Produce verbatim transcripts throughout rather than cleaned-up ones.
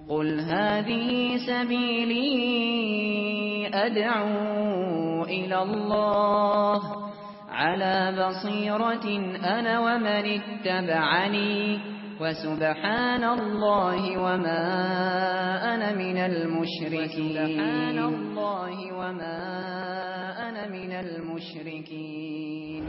قل هذه سبيلي أدعو إلى الله على بصيرة أنا ومن اتبعني وسبحان الله وما أنا من المشركين سبحان الله وما أنا من المشركين.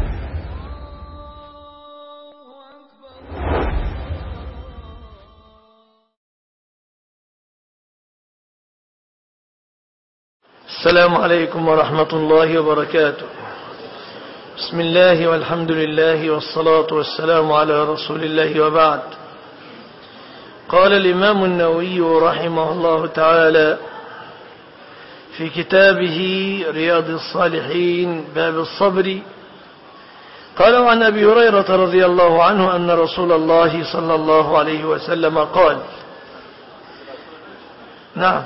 السلام عليكم ورحمة الله وبركاته. بسم الله والحمد لله والصلاة والسلام على رسول الله وبعد. قال الإمام النووي رحمه الله تعالى في كتابه رياض الصالحين باب الصبر، قال: وعن أبي هريرة رضي الله عنه أن رسول الله صلى الله عليه وسلم قال. نعم.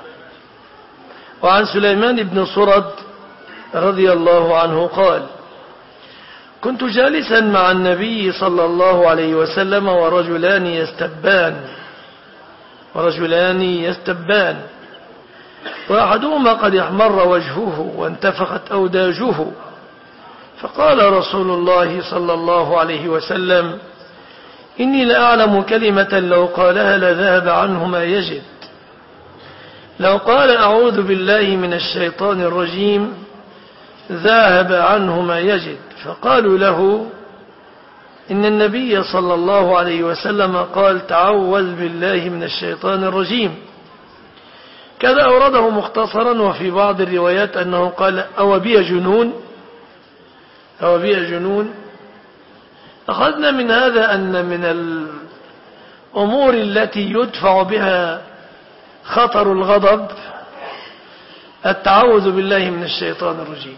وعن سليمان بن صرد رضي الله عنه قال: كنت جالسا مع النبي صلى الله عليه وسلم ورجلان يستبان ورجلان يستبان وأحدهما قد احمر وجهه وانتفخت أوداجه، فقال رسول الله صلى الله عليه وسلم: إني لأعلم كلمة لو قالها لذهب عنه ما يجد، لو قال أعوذ بالله من الشيطان الرجيم ذهب عنه ما يجد. فقالوا له: إن النبي صلى الله عليه وسلم قال تعوذ بالله من الشيطان الرجيم. كذا أورده مختصرا، وفي بعض الروايات أنه قال أو بي جنون أو بي جنون. أخذنا من هذا أن من الأمور التي يدفع بها خطر الغضب التعوذ بالله من الشيطان الرجيم.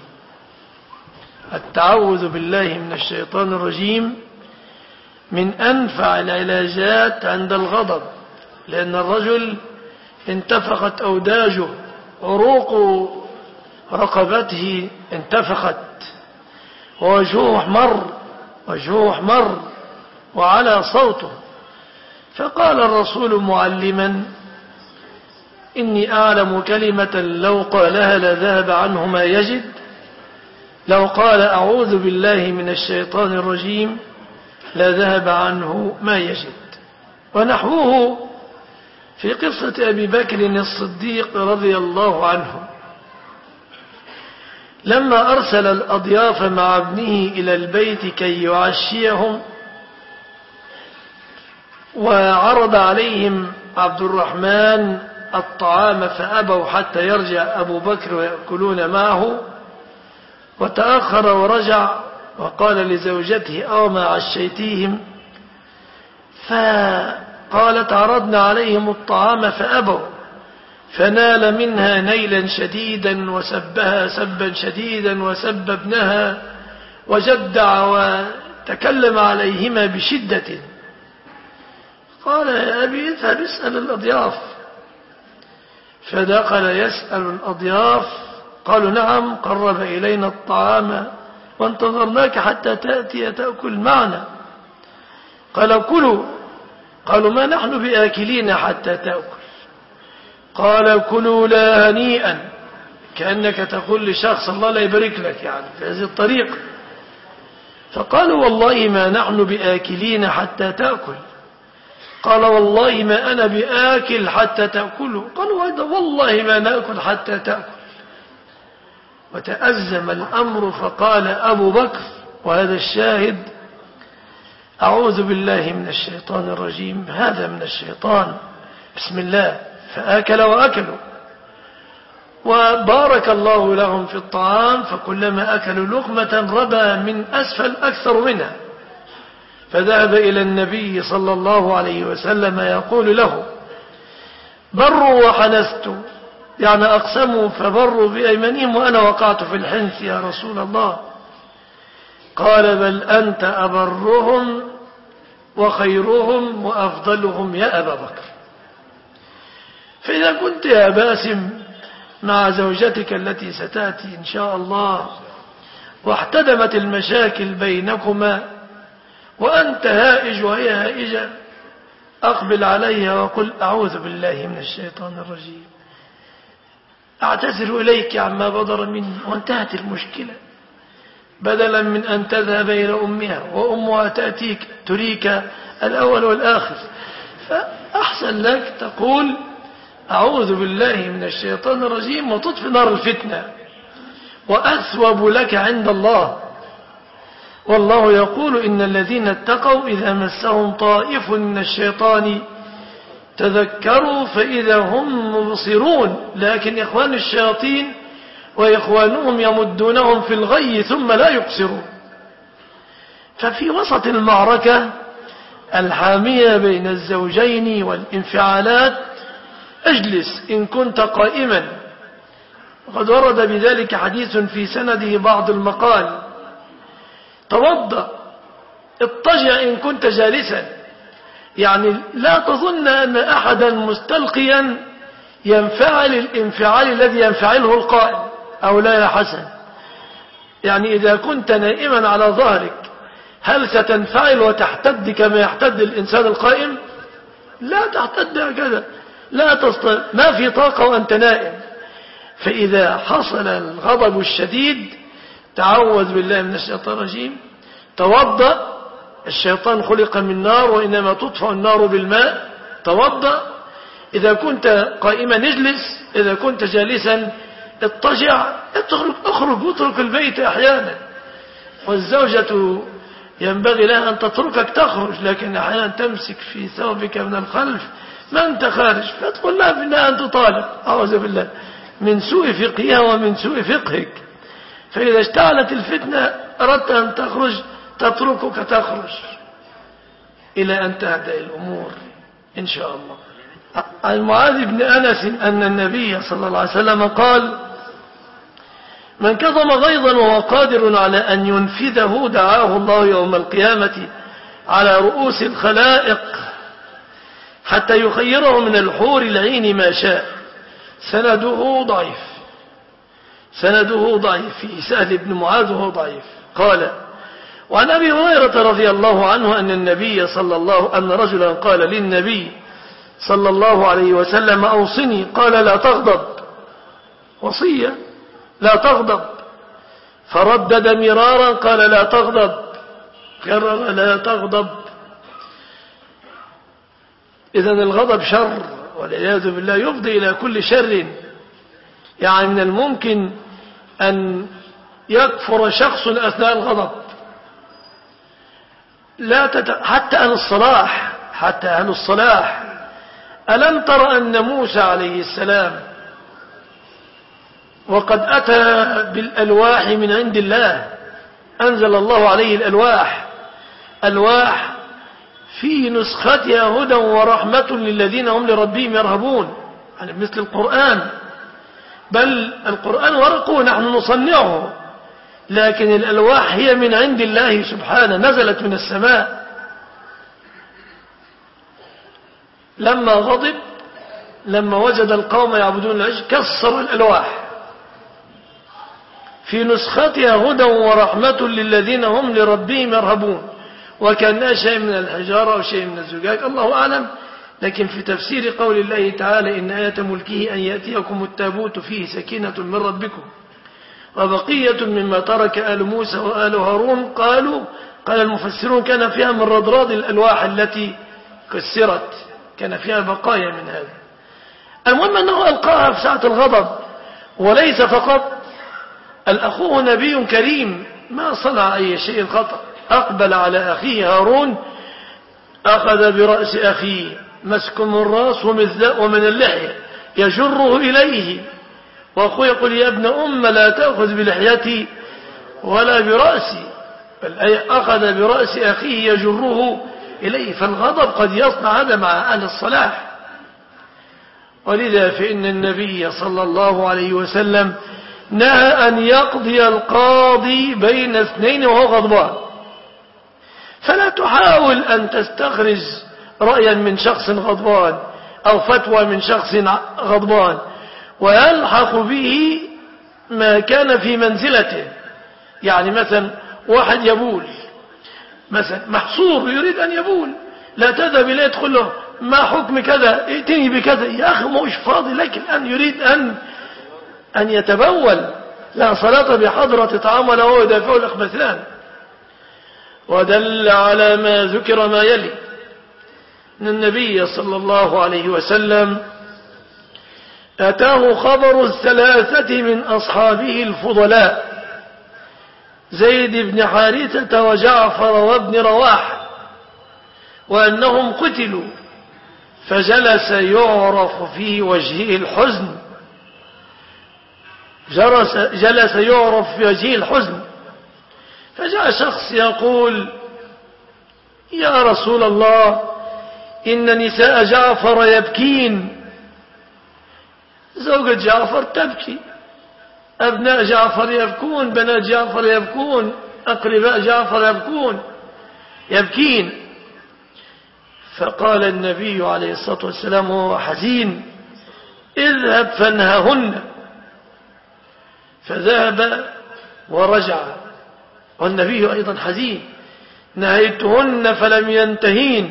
التعوذ بالله من الشيطان الرجيم من أنفع العلاجات عند الغضب، لأن الرجل انتفخت أوداجه، عروق رقبته انتفخت، ووجهه احمر وجهه احمر وعلى صوته. فقال الرسول معلما: إني أعلم كلمة لو قالها لذهب عنه ما يجد، لو قال أعوذ بالله من الشيطان الرجيم لذهب عنه ما يجد. ونحوه في قصة أبي بكر الصديق رضي الله عنه لما أرسل الأضياف مع ابنه إلى البيت كي يعشيهم، وعرض عليهم عبد الرحمن الطعام فأبوا حتى يرجع أبو بكر ويأكلون معه، وتأخر ورجع وقال لزوجته: أو ما عشيتيهم؟ فقالت: عرضنا عليهم الطعام فأبوا، فنال منها نيلا شديدا وسبها سبا شديدا وسب ابنها وجدع وتكلم عليهما بشدة. قال: يا أبي اذهب اسأل الأضياف. فدخل يسأل الأضياف، قالوا: نعم، قرب إلينا الطعام وانتظرناك حتى تأتي تأكل معنا. قال: كلوا. قالوا: ما نحن بآكلين حتى تأكل. قال: كلوا لا هنيئا، كأنك تقول لشخص الله لا يبارك لك، يعني في هذه الطريقة. فقالوا: والله ما نحن بآكلين حتى تأكل. قال: والله ما أنا بآكل حتى تأكلوا. قالوا: والله ما نأكل حتى تأكل. وتأزم الأمر، فقال أبو بكر، وهذا الشاهد: أعوذ بالله من الشيطان الرجيم، هذا من الشيطان، بسم الله. فآكل وأكلوا، وبارك الله لهم في الطعام، فكلما أكلوا لقمة ربى من أسفل أكثر منها. فذهب إلى النبي صلى الله عليه وسلم يقول له: بروا وحنثت، يعني أقسموا فبروا بأيمانهم وأنا وقعت في الحنث يا رسول الله. قال: بل أنت أبرهم وخيرهم وأفضلهم يا أبا بكر. فإذا كنت يا باسم مع زوجتك التي ستأتي إن شاء الله واحتدمت المشاكل بينكما وأنت هائج وهي هائجة، أقبل عليها وقل أعوذ بالله من الشيطان الرجيم، أعتذر إليك عما بدر مني، وانتهت المشكلة، بدلا من أن تذهب إلى أمها وأمها تأتيك تريك الأول والآخر. فأحسن لك تقول أعوذ بالله من الشيطان الرجيم وتطفئ نار الفتنة، وأثوب لك عند الله. والله يقول إن الذين اتقوا إذا مسهم طائف من الشيطان تذكروا فإذا هم مبصرون، لكن إخوان الشياطين وإخوانهم يمدونهم في الغي ثم لا يقصرون. ففي وسط المعركة الحامية بين الزوجين والانفعالات اجلس إن كنت قائما، وقد ورد بذلك حديث في سنده بعض المقال. توضأ، اضطجع إن كنت جالسا، يعني لا تظن أن أحدا مستلقيا ينفعل الانفعال الذي ينفعله القائم، أو لا يا حسن، يعني إذا كنت نائما على ظهرك هل ستنفعل وتحتد كما يحتد الإنسان القائم؟ لا تحتد هكذا، لا تستطيع، ما في طاقة وأنت نائم. فإذا حصل الغضب الشديد تعوذ بالله من الشيطان الرجيم، توضأ، الشيطان خلق من نار وإنما تطفأ النار بالماء، توضأ. إذا كنت قائما اجلس، إذا كنت جالسا اضطجع، اتخرج اخرج واترك البيت أحيانا. والزوجة ينبغي لها أن تتركك تخرج، لكن أحيانا تمسك في ثوبك من الخلف ما أنت خارج، فتقول لها بأنها أن تطالق، أعوذ بالله من سوء فقهها ومن سوء فقهك. فإذا اشتعلت الفتنة أردت أن تخرج تتركك تخرج إلى أن تهدأ الأمور إن شاء الله. عن معاذ بن أنس أن النبي صلى الله عليه وسلم قال: من كظم غيظا وهو قادر على أن ينفذه دعاه الله يوم القيامة على رؤوس الخلائق حتى يخيره من الحور العين ما شاء. سنده ضعيف، سنده ضعيف في سهل بن معاذ وهو ضعيف. قال: وعن أبي هريرة رضي الله عنه أن النبي صلى الله أن رجلا قال للنبي صلى الله عليه وسلم: أوصني. قال: لا تغضب، وصية، لا تغضب. فردد مرارا قال: لا تغضب، كرر: لا تغضب. إذن الغضب شر والعياذ بالله، يفضي إلى كل شر. يعني من الممكن أن يكفر شخص أثناء الغضب. لا تت... حتى أهل الصلاح، حتى أهل الصلاح. ألم تر أن موسى عليه السلام وقد أتى بالألواح من عند الله، أنزل الله عليه الألواح، ألواح في نسختها هدى ورحمة للذين هم لربهم يرهبون، يعني مثل القرآن، بل القرآن ورقه نحن نصنعه، لكن الألواح هي من عند الله سبحانه، نزلت من السماء. لما غضب، لما وجد القوم يعبدون العجل كسر الألواح في نسختها هدى ورحمة للذين هم لربهم يرهبون، وكان شيء من الحجارة أو شيء من الزجاج، الله أعلم. لكن في تفسير قول الله تعالى: إن آية ملكه أن يأتيكم التابوت فيه سكينة من ربكم وبقية مما ترك آل موسى وآل هارون، قالوا قال المفسرون: كان فيها من رضراض الألواح التي كسرت، كان فيها بقايا من هذا. المهم أنه ألقاها في ساعة الغضب. وليس فقط، الأخوه نبي كريم ما صنع أي شيء خطأ، أقبل على أخيه هارون، أخذ برأس أخيه مسك من الرأس ومن اللحية يجره إليه، وأخوه يقول: يا ابن أم لا تأخذ بلحيتي ولا برأسي، بل أخذ برأس أخيه يجره إليه. فالغضب قد يصنع هذا مع أهل الصلاح. ولذا فإن النبي صلى الله عليه وسلم نهى أن يقضي القاضي بين اثنين وهو غضبان. فلا تحاول أن تستخرج رأيا من شخص غضبان أو فتوى من شخص غضبان ويلحق به ما كان في منزلته. يعني مثلا واحد يبول، مثلا محصور يريد أن يبول، لا تذهب إليه تقول له ما حكم كذا ائتني بكذا، يا أخي ما هوش فاضي لك الآن، يريد أن أن يتبول، لا صلاة بحضرة طعام ولا هو يدافع الأخبثان. ودل على ما ذكر ما يلي أن النبي صلى الله عليه وسلم أتاه خبر الثلاثة من أصحابه الفضلاء زيد بن حارثة وجعفر وابن رواح وأنهم قتلوا، فجلس يعرف في وجهه الحزن، جلس, جلس يعرف في وجهه الحزن. فجاء شخص يقول يا رسول الله إن نساء جعفر يبكين، زوجة جعفر تبكي، أبناء جعفر يبكون، بنات جعفر يبكون، أقرباء جعفر يبكون يبكين. فقال النبي عليه الصلاة والسلام وهو حزين اذهب فانههن، فذهب ورجع والنبي أيضا حزين، نهيتهن فلم ينتهين،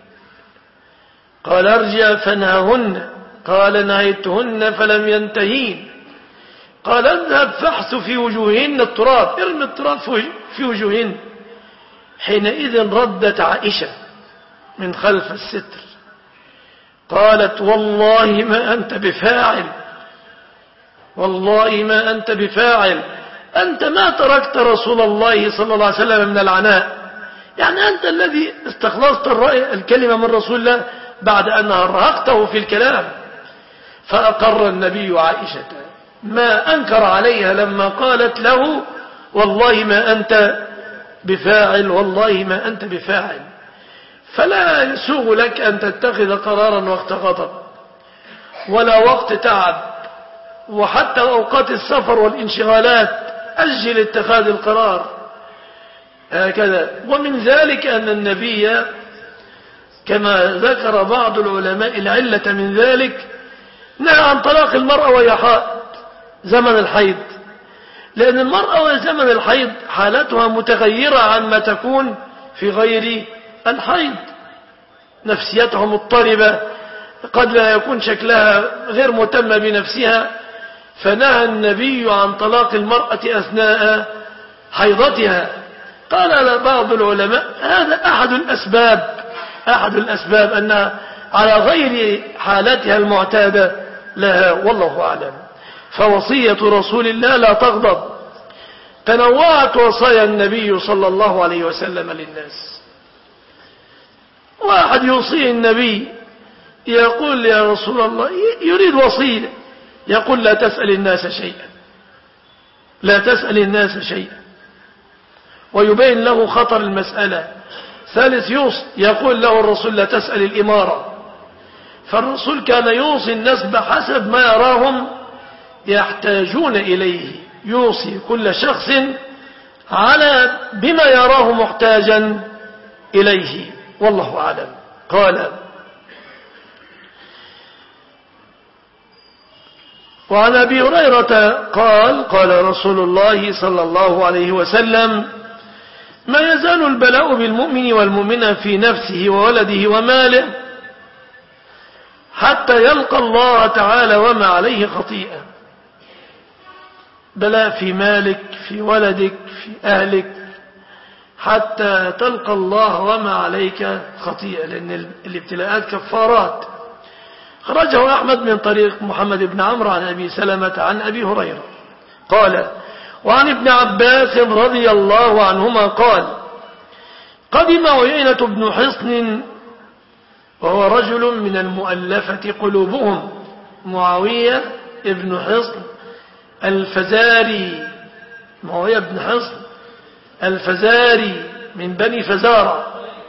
قال ارجع فانههن، قال نهيتهن فلم ينتهين، قال اذهب فاحث في وجوههن التراب، ارمي التراب في وجوههن. حينئذ ردت عائشة من خلف الستر قالت والله ما أنت بفاعل، والله ما أنت بفاعل، أنت ما تركت رسول الله صلى الله عليه وسلم من العناء، يعني أنت الذي استخلصت الكلمة من رسول الله بعد أن أرهقته في الكلام. فأقر النبي عائشة ما أنكر عليها لما قالت له والله ما أنت بفاعل، والله ما أنت بفاعل. فلا يسوغ لك أن تتخذ قرارا وقت غضب ولا وقت تعب، وحتى أوقات السفر والانشغالات أجل اتخاذ القرار هكذا. ومن ذلك أن النبي كما ذكر بعض العلماء العلة من ذلك نهى عن طلاق المرأة وهي حائض زمن الحيض، لأن المرأة وهي زمن الحيض حالتها متغيرة عما تكون في غير الحيض، نفسيتها مضطربة، قد لا يكون شكلها غير مهتمة بنفسها، فنهى النبي عن طلاق المرأة أثناء حيضتها. قال بعض العلماء هذا أحد الأسباب أحد الأسباب أنها على غير حالتها المعتادة لها، والله أعلم. فوصية رسول الله لا تغضب. تنوعت وصايا النبي صلى الله عليه وسلم للناس. واحد يوصي النبي يقول يا رسول الله، يريد وصية، يقول لا تسأل الناس شيئا، لا تسأل الناس شيئا، ويبين له خطر المسألة. ثالث يوصي يقول له الرسول لا تسأل الإمارة، فالرسول كان يوصي الناس بحسب ما يراهم يحتاجون إليه، يوصي كل شخص على بما يراه محتاجا إليه، والله أعلم. قال وعن أبي هريرة قال قال رسول الله صلى الله عليه وسلم ما يزال البلاء بالمؤمن والمؤمنة في نفسه وولده وماله حتى يلقى الله تعالى وما عليه خطيئة. بلاء في مالك، في ولدك، في أهلك، حتى تلقى الله وما عليك خطيئة، لأن الابتلاءات كفارات. خرجه أحمد من طريق محمد بن عمرو عن أبي سلمة عن أبي هريرة قال وعن ابن عباس رضي الله عنهما قال قدم عيينة بن حصن وهو رجل من المؤلفة قلوبهم، معاوية ابن حصن الفزاري، معاوية بن حصن الفزاري من بني فزارة،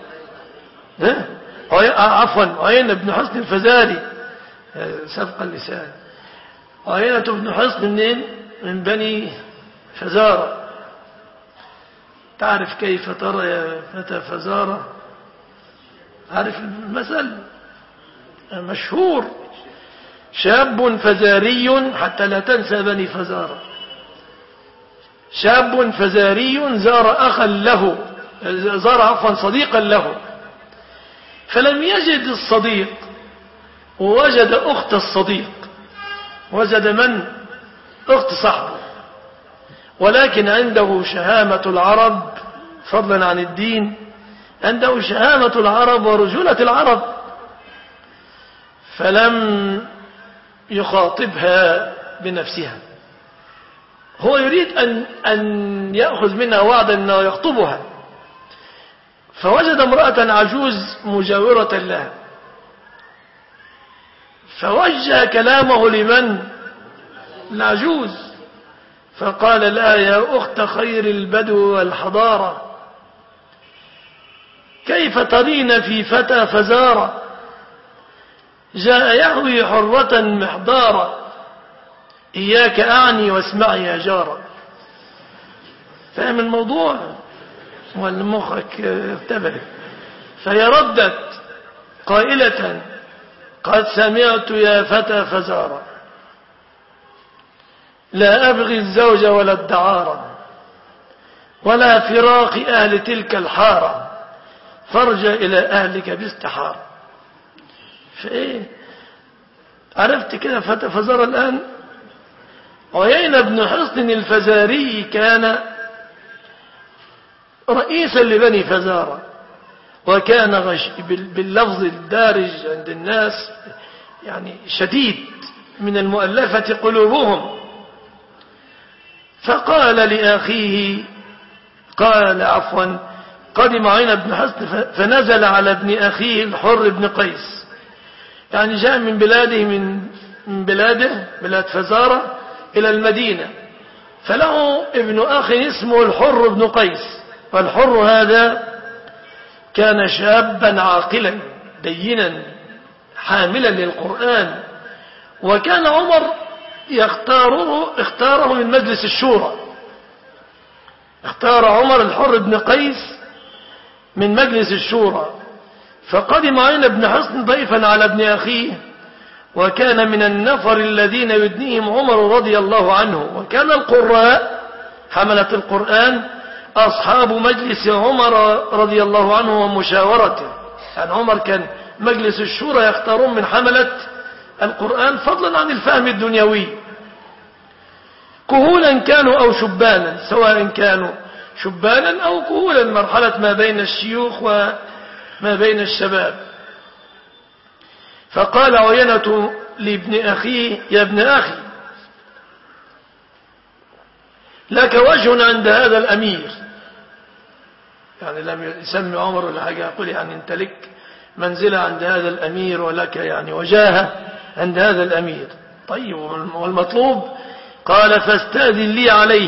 عفوا عيينة بن حصن الفزاري، سبق اللسان. عيينة بن حصن منين؟ من بني فزارة. تعرف كيف ترى يا فتى فزارة؟ عارف المثل مشهور شاب فزاري، حتى لا تنسى بني فزارة، شاب فزاري زار أخا له، زار عفوا صديقا له، فلم يجد الصديق، ووجد أخت الصديق، وجد من؟ أخت صاحبه، ولكن عنده شهامة العرب فضلا عن الدين، عنده شهامة العرب ورجولة العرب، فلم يخاطبها بنفسها. هو يريد أن, أن يأخذ منها وعدا أنه يخطبها، فوجد امرأة عجوز مجاورة لها، فوجه كلامه لمن؟ العجوز، فقال: لا يا أخت خير البدو والحضارة، كيف ترين في فتى فزارة جاء يهوي حرة محضارة، إياك أعني واسمعي يا جارة. فاهم الموضوع ولا مخك ارتبك؟ فهي ردت قائلة: قد سمعت يا فتى فزارة، لا أبغي الزوج ولا الدعارة، ولا فراق أهل تلك الحارة، فارجع إلى أهلك باستحارة. فإيه عرفت كده فتى فزارة الآن؟ عيينة بن حصن الفزاري كان رئيسا لبني فزارة، وكان غش باللفظ الدارج عند الناس يعني شديد من المؤلفة قلوبهم. فقال لأخيه، قال عفوا قدم عيينة بن حصن فنزل على ابن أخيه الحر بن قيس، يعني جاء من بلاده من من بلاده بلاد فزارة إلى المدينة، فله ابن أخ اسمه الحر بن قيس، والحر هذا كان شابا عاقلا دينا حاملا للقرآن، وكان عمر يختاره اختاره من مجلس الشورى، اختار عمر الحر بن قيس من مجلس الشورى. فقدم عيينة بن حصن ضيفا على ابن أخيه، وكان من النفر الذين يدنيهم عمر رضي الله عنه، وكان القراء حملة القرآن أصحاب مجلس عمر رضي الله عنه ومشاورته، يعني عمر كان مجلس الشورى يختارون من حملة القرآن فضلا عن الفهم الدنيوي، كهولا كانوا أو شبانا، سواء كانوا شبانا أو كهولا، مرحلة ما بين الشيوخ وما بين الشباب. فقال عيينة لابن أخيه: يا ابن أخي، لك وجه عند هذا الأمير، يعني لم يسمي عمر ولا حاجة، يقول يعني أنت لك منزلة عند هذا الأمير، ولك يعني وجاهة عند هذا الأمير. طيب والمطلوب؟ قال: فاستأذن لي عليه.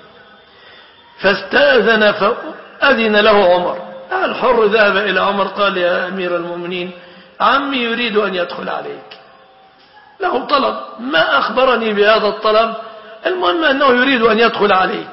فاستأذن فأذن له عمر. الحر ذهب إلى عمر قال: يا أمير المؤمنين، عمي يريد أن يدخل عليك، له طلب، ما أخبرني بهذا الطلب، المهم أنه يريد أن يدخل عليك.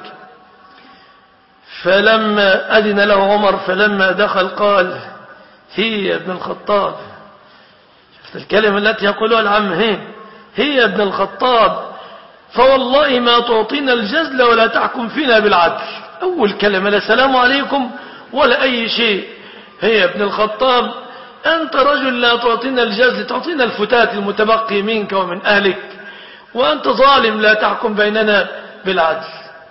فلما أذن له عمر، فلما دخل قال: هي يا ابن الخطاب. شفت الكلمة التي يقولها العم، هي هي يا ابن الخطاب، فوالله ما تعطينا الجزل ولا تحكم فينا بالعدل. أول كلمة، لا سلام عليكم ولا أي شيء، هي يا ابن الخطاب، أنت رجل لا تعطينا الجزل، تعطينا الفتات المتبقي منك ومن أهلك، وأنت ظالم لا تحكم بيننا بالعدل.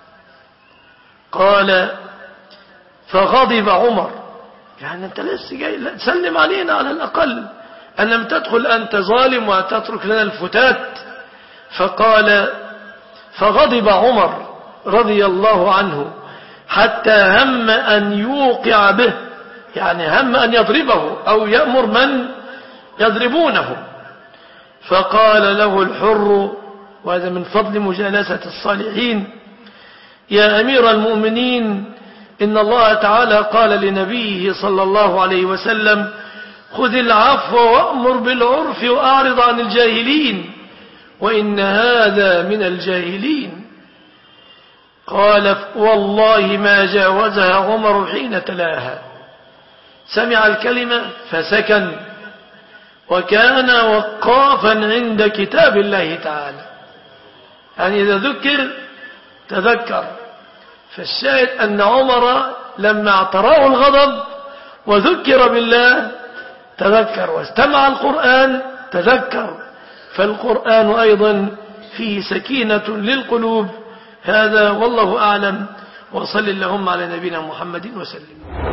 قال: فغضب عمر، يعني أنت لسه جاي، لا تسلم علينا على الأقل، أن لم تدخل أنت ظالم وتترك لنا الفتات. فقال: فغضب عمر رضي الله عنه حتى هم أن يوقع به، يعني هم أن يضربه أو يأمر من يضربونه. فقال له الحر، وهذا من فضل مجالسة الصالحين: يا أمير المؤمنين، إن الله تعالى قال لنبيه صلى الله عليه وسلم: خذ العفو وأمر بالعرف وأعرض عن الجاهلين، وإن هذا من الجاهلين. قال: والله ما جاوزها عمر حين تلاها. سمع الكلمة فسكن، وكان وقافا عند كتاب الله تعالى، يعني إذا ذكر تذكر. فالشاهد أن عمر لما اعتراه الغضب وذكر بالله تذكر، واستمع القرآن تذكر. فالقرآن أيضا فيه سكينة للقلوب. هذا والله أعلم، وصل اللهم على نبينا محمد وسلم.